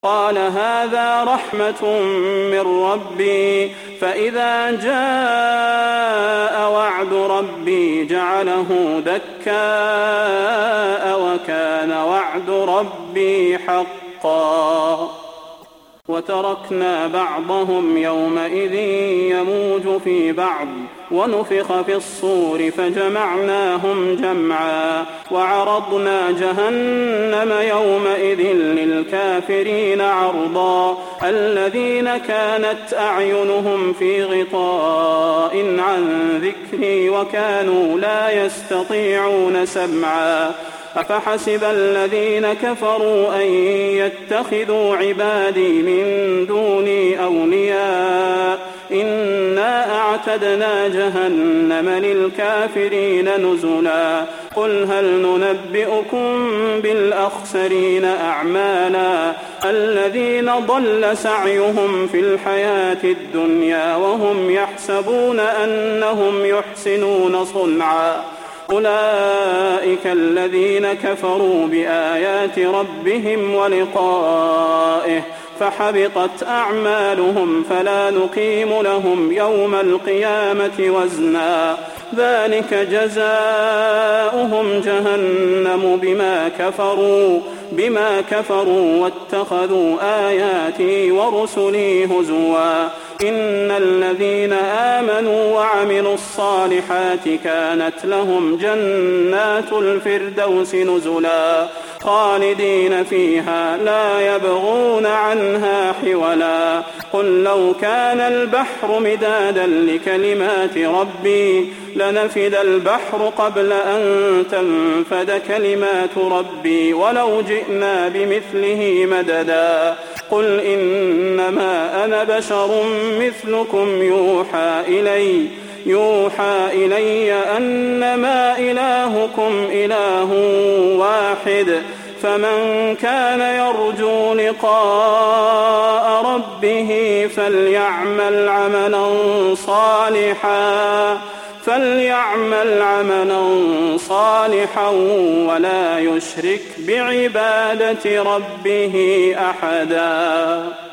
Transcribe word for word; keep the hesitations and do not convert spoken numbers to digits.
قال هذا رحمة من ربي فإذا جاء وعد ربي جعله دكاء وكان وعد ربي حقا وتركنا بعضهم يومئذ يموج في بعض ونفخ في الصور فجمعناهم جمعا وعرضنا جهنم يومئذ للكافرين عرضا الذين كانت أعينهم في غطاء عن ذكري وكانوا لا يستطيعون سمعا أفحسب الذين كفروا أن يتخذوا عبادي من دوني أولياء إنا أعتدنا جهنم للكافرين نزلا قل هل ننبئكم بالأخسرين أعمالا الذين ضل سعيهم في الحياة الدنيا وهم يحسبون أنهم يحسنون صنعا أولئك الذين كفروا بآيات ربهم ولقائه فحبطت أعمالهم فلا نقيم لهم يوم القيامة وزنا ذلك جزاؤهم جهنم بما كفروا بما كفروا واتخذوا آياتي ورسلي هزوا إن الذين آمنوا وعملوا الصالحات كانت لهم جنات الفردوس نزلا خالدين فيها لا يبغون عنها حولا قل لو كان البحر مدادا لكلمات ربي لنفد البحر قبل أن تنفد كلمات ربي ولو جئنا بمثله مددا قل إنما أنا بشر مثلكم يوحى إلي يوحى إلي أنما إلهكم إله واحد فمن كان يرجو لقاء ربه فليعمل عملا صالحا فليعمل عملا صالحا ولا يشرك بعبادة ربه أحدا.